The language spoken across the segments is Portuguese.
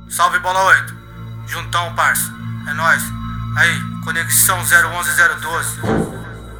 Salve bola 8. Juntão, parça. É nóis. Aí, conexão 011-012.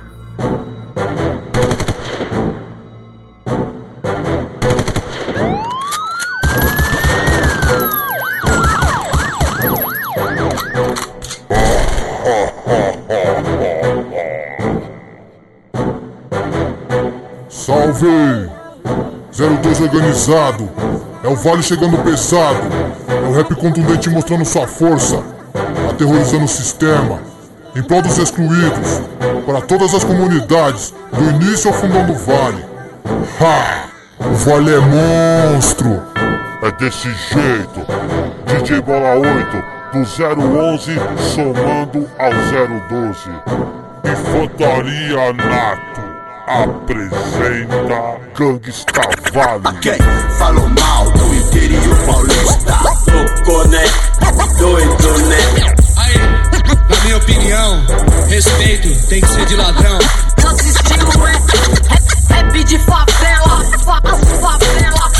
Salve! 02 organizado. É o Vale chegando pesado. É o rap contundente mostrando sua força, aterrorizando o sistema, em prol dos excluídos, para todas as comunidades, do início ao fundão do Vale. Ha! O Vale é monstro! É desse jeito, DJ Bola 8, do 011 somando ao 012. Infantaria Nato apresenta Gangsta Vale. Quem falou mal do interior paulista tocou, né? Doido, né? Aí, na minha opinião, respeito tem que ser de ladrão. Nosso estilo é rap de favela, favela.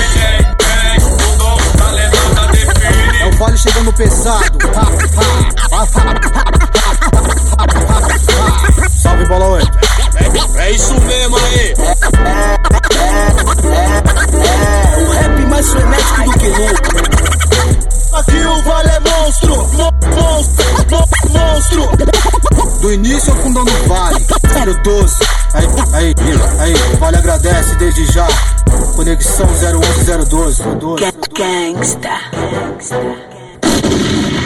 É o Vale chegando pesado. Salve bola 8. É isso mesmo aí. O rap mais frenético do que nunca. Aqui o Vale é monstro, monstro. Do início ao fundão do Vale, 012. Aí, Vale agradece desde já. Conexão 011-012. Gangsta.